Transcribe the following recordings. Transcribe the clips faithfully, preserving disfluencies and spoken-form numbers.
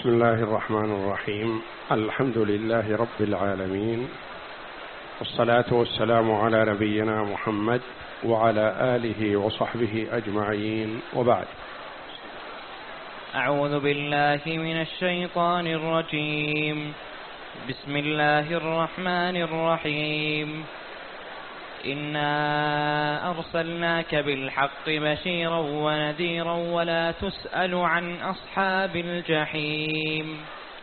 بسم الله الرحمن الرحيم. الحمد لله رب العالمين، والصلاة والسلام على نبينا محمد وعلى آله وصحبه أجمعين، وبعد. أعوذ بالله من الشيطان الرجيم. بسم الله الرحمن الرحيم. إنا أرسلناك بالحق بشيرا ونذيرا ولا تسأل عن أصحاب الجحيم.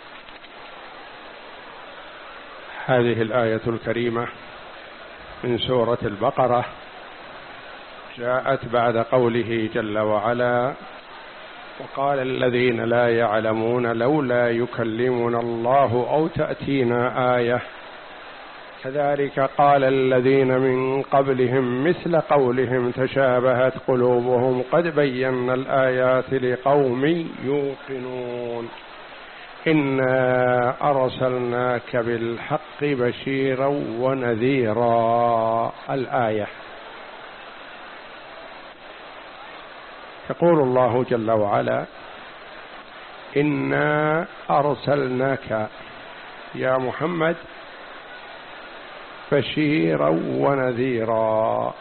هذه الآية الكريمة من سورة البقرة جاءت بعد قوله جل وعلا: وقال الذين لا يعلمون لولا يكلمنا الله أو تأتينا آية كذلك قال الذين من قبلهم مثل قولهم تشابهت قلوبهم قد بينا الآيات لقوم يوقنون. إنا أرسلناك بالحق بشيرا ونذيرا. الآية. يقول الله جل وعلا: إنا أرسلناك يا محمد بشيرا ونذيرا.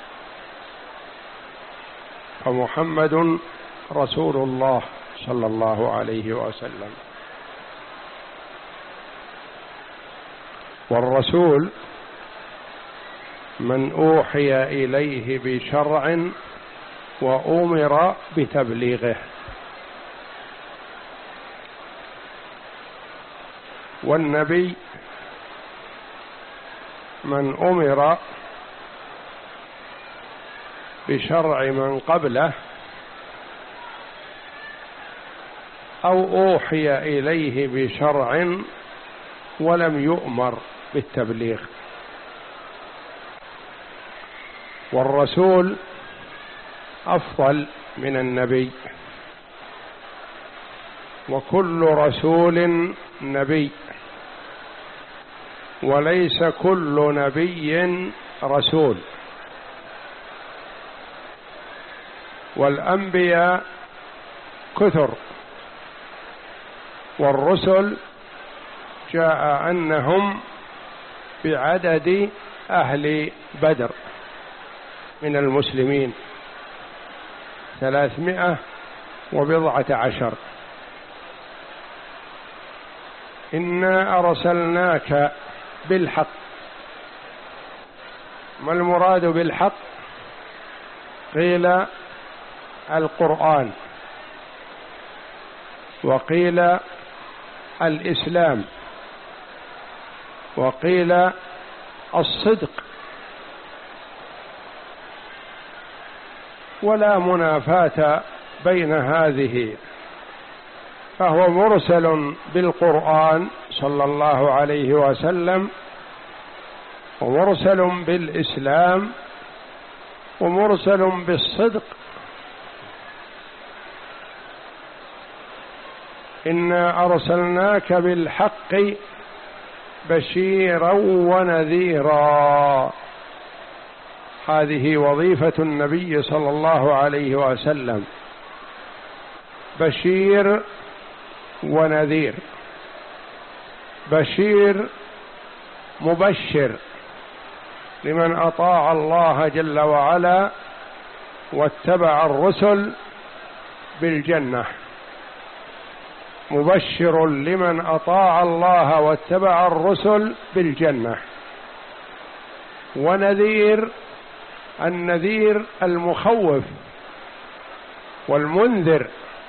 فمحمد رسول الله صلى الله عليه وسلم، والرسول من أوحي إليه بشرع وأمر بتبليغه، والنبي من أمر بشرع من قبله أو أوحي إليه بشرع ولم يؤمر بالتبليغ. والرسول أفضل من النبي، وكل رسول نبي، وليس كل نبي رسول. والأنبياء كثر، والرسل جاء أنهم بعدد أهل بدر من المسلمين ثلاثمائة وبضعة عشر. إنا أرسلناك بالحق. ما المراد بالحق؟ قيل القرآن، وقيل الإسلام، وقيل الصدق، ولا منافاة بين هذه. فهو مرسل بالقرآن صلى الله عليه وسلم، ومرسل بالإسلام، ومرسل بالصدق. إنا أرسلناك بالحق بشيرا ونذيرا. هذه وظيفة النبي صلى الله عليه وسلم، بشير ونذير. بشير مبشر لمن أطاع الله جل وعلا واتبع الرسل بالجنة، مبشر لمن أطاع الله واتبع الرسل بالجنة. ونذير، النذير المخوف والمنذر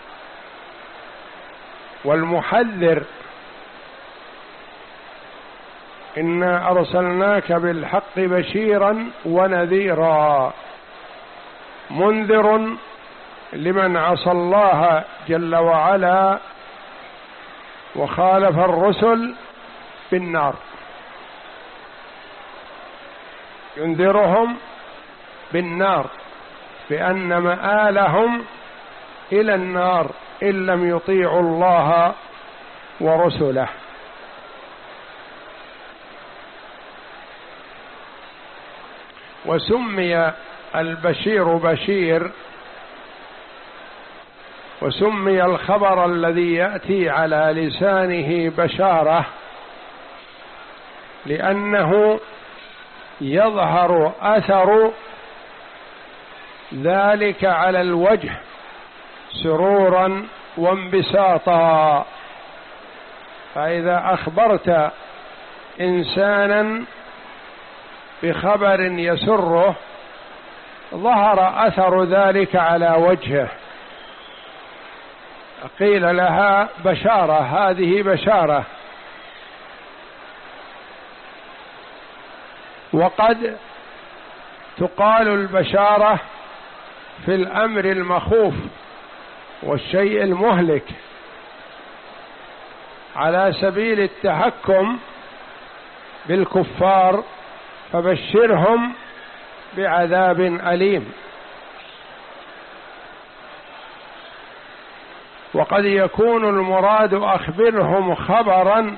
والمحذر. إنا أرسلناك بالحق بشيرا ونذيرا، منذر لمن عصى الله جل وعلا وخالف الرسل بالنار، ينذرهم بالنار بأن مآلهم إلى النار إن لم يطيعوا الله ورسله. وسمي البشير بشير وسمي الخبر الذي يأتي على لسانه بشارة لأنه يظهر أثر ذلك على الوجه سرورا وانبساطا. فإذا أخبرت إنسانا بخبر يسره ظهر أثر ذلك على وجهه، قيل لها بشارة، هذه بشارة. وقد تقال البشارة في الأمر المخوف والشيء المهلك على سبيل التحكم بالكفار، فبشرهم بعذاب أليم. وقد يكون المراد أخبرهم خبرا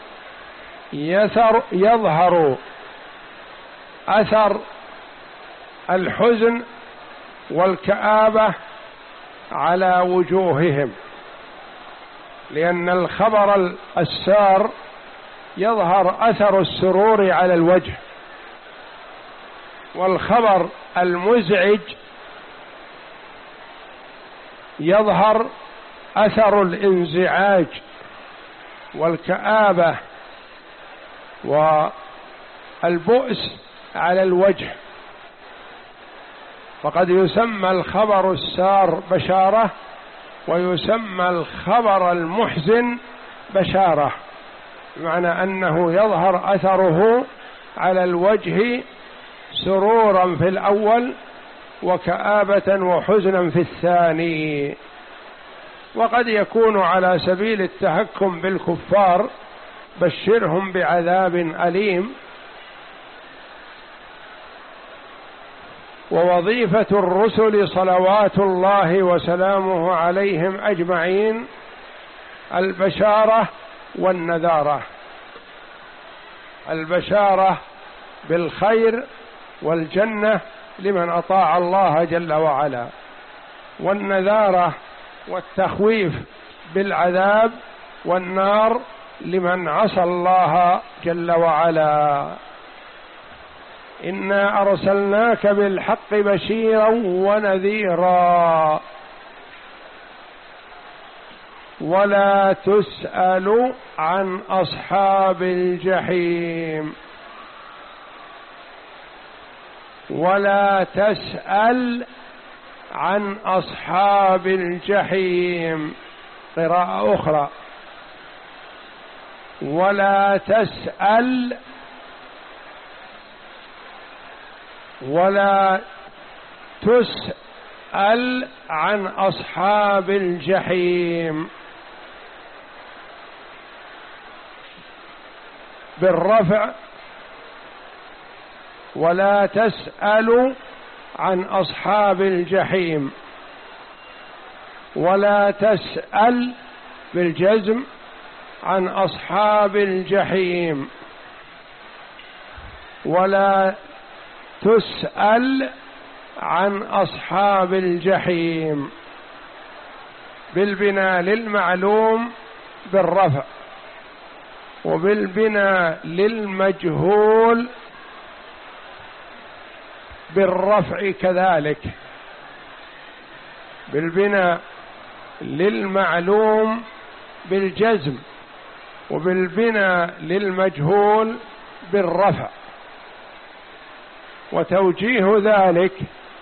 يثر يظهر أثر الحزن والكآبة على وجوههم، لأن الخبر السار يظهر أثر السرور على الوجه، والخبر المزعج يظهر أثر الانزعاج والكآبة والبؤس على الوجه. فقد يسمى الخبر السار بشارة، ويسمى الخبر المحزن بشارة، بمعنى أنه يظهر أثره على الوجه سرورا في الأول وكآبة وحزنا في الثاني. وقد يكون على سبيل التحكم بالكفار بشرهم بعذاب أليم. ووظيفة الرسل صلوات الله وسلامه عليهم أجمعين البشارة والنذارة، البشارة بالخير والجنة لمن أطاع الله جل وعلا، والنذارة والتخويف بالعذاب والنار لمن عصى الله جل وعلا. إنا أرسلناك بالحق بشيرا ونذيرا ولا تسأل عن أصحاب الجحيم. ولا تسأل عن أصحاب الجحيم، قراءة أخرى ولا تسأل ولا تسأل عن أصحاب الجحيم بالرفع، ولا تسأل عن أصحاب الجحيم، ولا تسأل بالجزم عن أصحاب الجحيم، ولا تسأل عن أصحاب الجحيم بالبناء للمعلوم بالرفع، وبالبناء للمجهول بالرفع كذلك، بالبناء للمعلوم بالجزم، وبالبناء للمجهول بالرفع. وتوجيه ذلك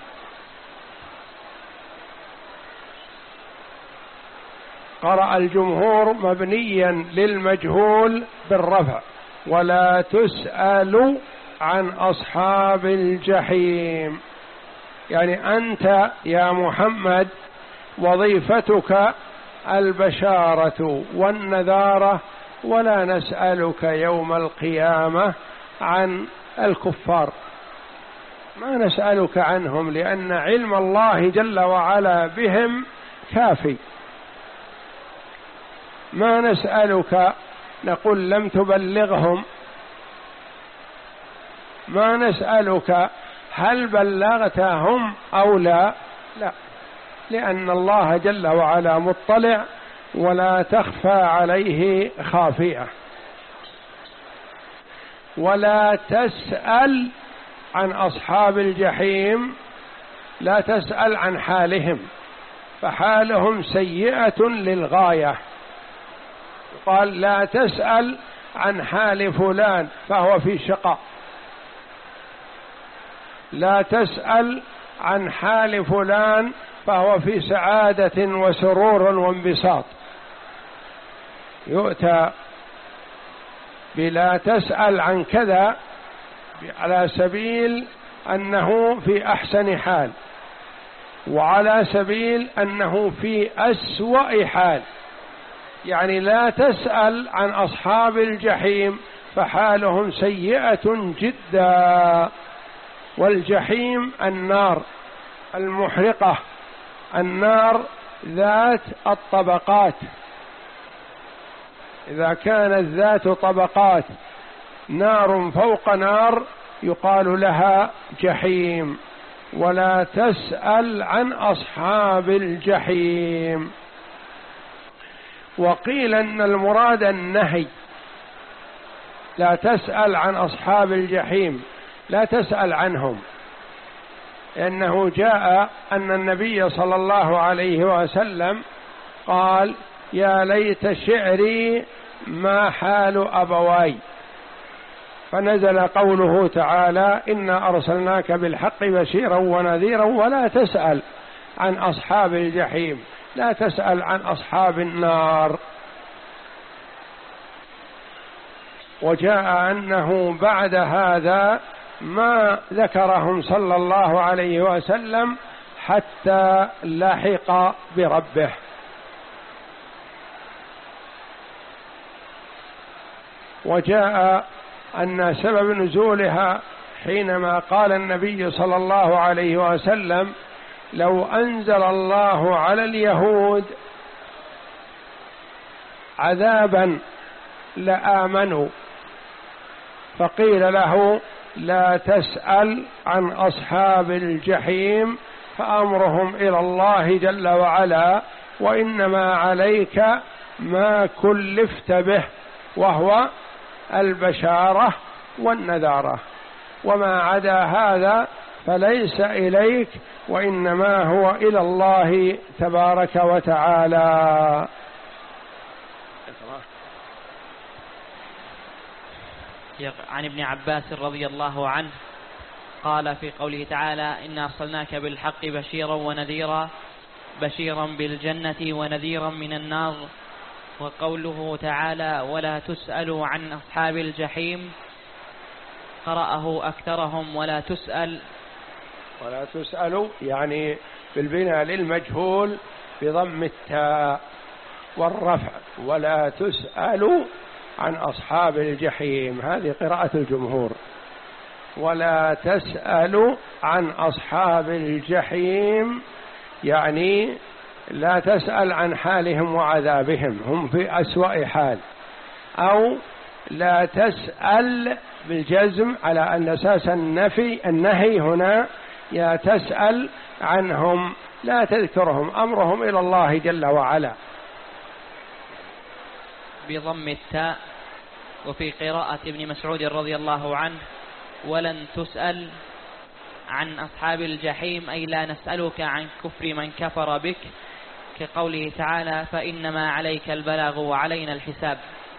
قرأ الجمهور مبنيا للمجهول بالرفع، ولا تسأل عن أصحاب الجحيم، يعني أنت يا محمد وظيفتك البشارة والنذارة، ولا نسألك يوم القيامة عن الكفار، ما نسألك عنهم، لأن علم الله جل وعلا بهم كافي. ما نسألك نقول لم تبلغهم، ما نسألك هل بلغتهم أو لا، لا، لأن الله جل وعلا مطلع ولا تخفى عليه خافية. ولا تسأل عن أصحاب الجحيم، لا تسأل عن حالهم، فحالهم سيئة للغاية. قال لا تسأل عن حال فلان فهو في شقاء، لا تسأل عن حال فلان فهو في سعادة وسرور وانبساط. يؤتى بلا تسأل عن كذا على سبيل أنه في أحسن حال، وعلى سبيل أنه في أسوأ حال. يعني لا تسأل عن أصحاب الجحيم فحالهم سيئة جدا. والجحيم النار المحرقة، النار ذات الطبقات. إذا كانت ذات طبقات نار فوق نار يقال لها جحيم. ولا تسأل عن أصحاب الجحيم. وقيل أن المراد النهي، لا تسأل عن أصحاب الجحيم، لا تسأل عنهم، لأنه جاء أن النبي صلى الله عليه وسلم قال يا ليت شعري ما حال أبواي، فنزل قوله تعالى إنا أرسلناك بالحق بشيرا ونذيرا ولا تسأل عن أصحاب الجحيم، لا تسأل عن أصحاب النار. وجاء أنه بعد هذا ما ذكرهم صلى الله عليه وسلم حتى لحق بربه. وجاء أن سبب نزولها حينما قال النبي صلى الله عليه وسلم لو أنزل الله على اليهود عذابا لآمنوا، فقيل له لا تسأل عن أصحاب الجحيم فأمرهم إلى الله جل وعلا، وإنما عليك ما كلفت به وهو البشارة والنذارة، وما عدا هذا فليس إليك، وإنما هو إلى الله تبارك وتعالى. عن ابن عباس رضي الله عنه قال في قوله تعالى إنا أرسلناك بالحق بشيرا ونذيرا، بشيرا بالجنة ونذيرا من النار. وقوله تعالى ولا تسألوا عن أصحاب الجحيم قرأه أكثرهم ولا تسأل، ولا تسألوا يعني بالبناء للمجهول بضم التاء والرفع، ولا تسألوا عن أصحاب الجحيم، هذه قراءة الجمهور. ولا تسألوا عن أصحاب الجحيم يعني لا تسأل عن حالهم وعذابهم، هم في أسوأ حال. أو لا تسأل بالجزم على أن أساس النفي النهي هنا، يا تسأل عنهم لا تذكرهم، أمرهم إلى الله جل وعلا. بضم التاء. وفي قراءة ابن مسعود رضي الله عنه ولن تسأل عن أصحاب الجحيم أي لا نسألك عن كفر من كفر بك، كقوله تعالى فإنما عليك البلاغ وعلينا الحساب.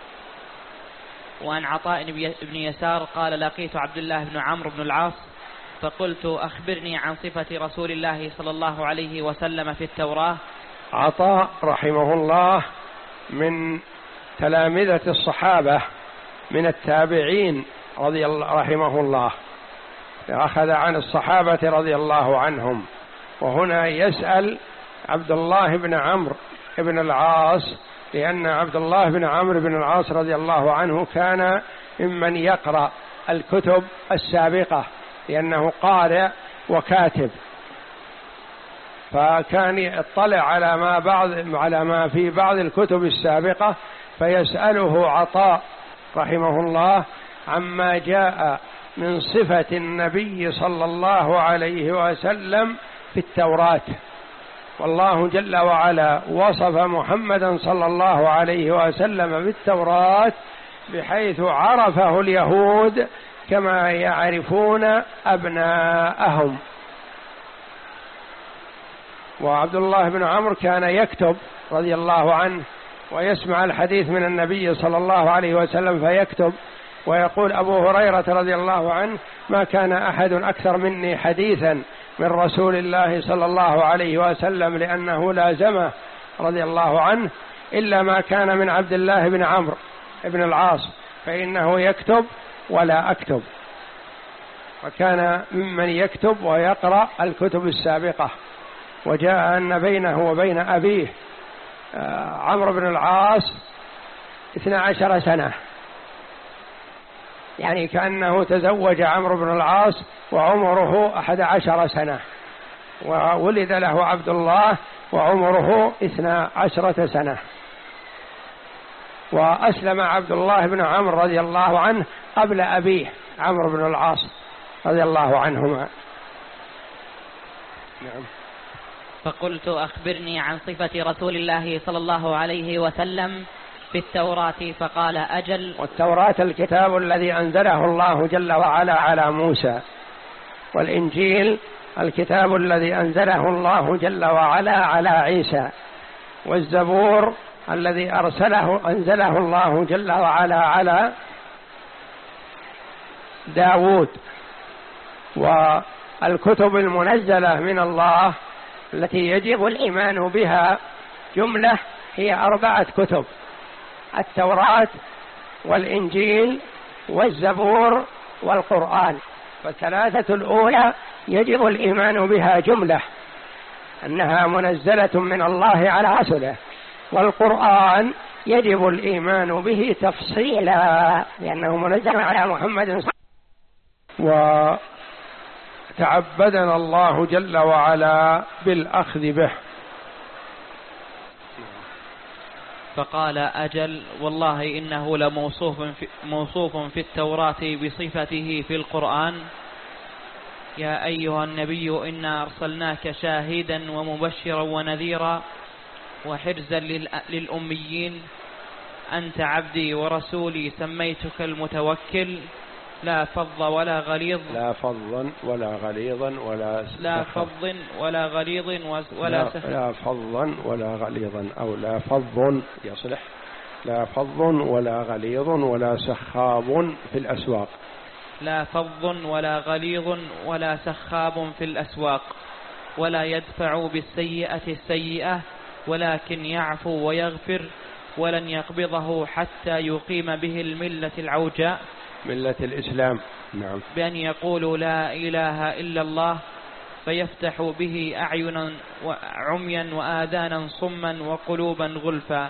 وعن عطاء بن يسار قال لقيت عبد الله بن عمرو بن العاص فقلت أخبرني عن صفة رسول الله صلى الله عليه وسلم في التوراة. عطاء رحمه الله من تلامذة الصحابة من التابعين رضي الله رحمه الله، أخذ عن الصحابة رضي الله عنهم. وهنا يسأل عبد الله بن عمرو بن العاص، لأن عبد الله بن عمرو بن العاص رضي الله عنه كان ممن يقرأ الكتب السابقة، لأنه قارئ وكاتب، فكان يطلع على ما بعض على ما في بعض الكتب السابقة، فيسأله عطاء رحمه الله عما جاء من صفة النبي صلى الله عليه وسلم في التوراة. والله جل وعلا وصف محمدا صلى الله عليه وسلم بالتوراة بحيث عرفه اليهود كما يعرفون أبناءهم. وعبد الله بن عمرو كان يكتب رضي الله عنه ويسمع الحديث من النبي صلى الله عليه وسلم فيكتب، ويقول أبو هريرة رضي الله عنه: ما كان أحد أكثر مني حديثا من رسول الله صلى الله عليه وسلم لأنه لازمه رضي الله عنه إلا ما كان من عبد الله بن عمرو بن العاص فإنه يكتب ولا أكتب، وكان ممن يكتب ويقرأ الكتب السابقة. وجاء أن بينه وبين أبيه عمرو بن العاص اثنى عشر سنة، يعني كأنه تزوج عمرو بن العاص وعمره أحد عشر سنة، وولد له عبد الله وعمره اثنى عشرة سنة. وأسلم عبد الله بن عمرو رضي الله عنه قبل أبيه عمرو بن العاص رضي الله عنهما. نعم. فقلت: أخبرني عن صفة رسول الله صلى الله عليه وسلم في التوراة. فقال: أجل. والتوراة الكتاب الذي أنزله الله جل وعلا على موسى، والإنجيل الكتاب الذي أنزله الله جل وعلا على عيسى، والزبور الذي أرسله أنزله الله جل وعلا على داود. والكتب المنزلة من الله التي يجب الإيمان بها جملة هي أربعة كتب: التوراة والإنجيل والزبور والقرآن. فالثلاثة الأولى يجب الإيمان بها جملة أنها منزلة من الله على رسله، والقرآن يجب الإيمان به تفصيلا لأنه منزل على محمد صلى الله عليه وسلم. وتعبدنا الله جل وعلا بالأخذ به. فقال: أجل، والله إنه لموصوف في, موصوف في التوراة بصفته في القرآن: يا أيها النبي إنا أرسلناك شاهدا ومبشرا ونذيرا وحرزا للأميين، أنت عبدي ورسولي سميتك المتوكل، لا فظ ولا غليظ لا فظا ولا غليظا ولا لا فظ ولا غليظ ولا سخط لا فظا ولا غليظا أو لا فظ يصلح لا فظ ولا غليظ ولا سخاب في الأسواق لا فظ ولا غليظ ولا سخاب في الأسواق، ولا يدفع بالسيئة السيئة ولكن يعفو ويغفر، ولن يقبضه حتى يقيم به الملة العوجاء، ملة الإسلام. نعم. بأن يقولوا لا إله إلا الله فيفتح به أعينا عميا وآذانا صما وقلوبا غلفا.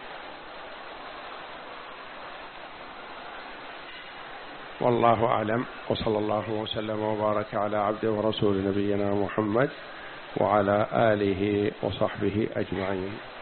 والله أعلم، وصلى الله وسلم وبارك على عبده ورسول نبينا محمد وعلى آله وصحبه أجمعين.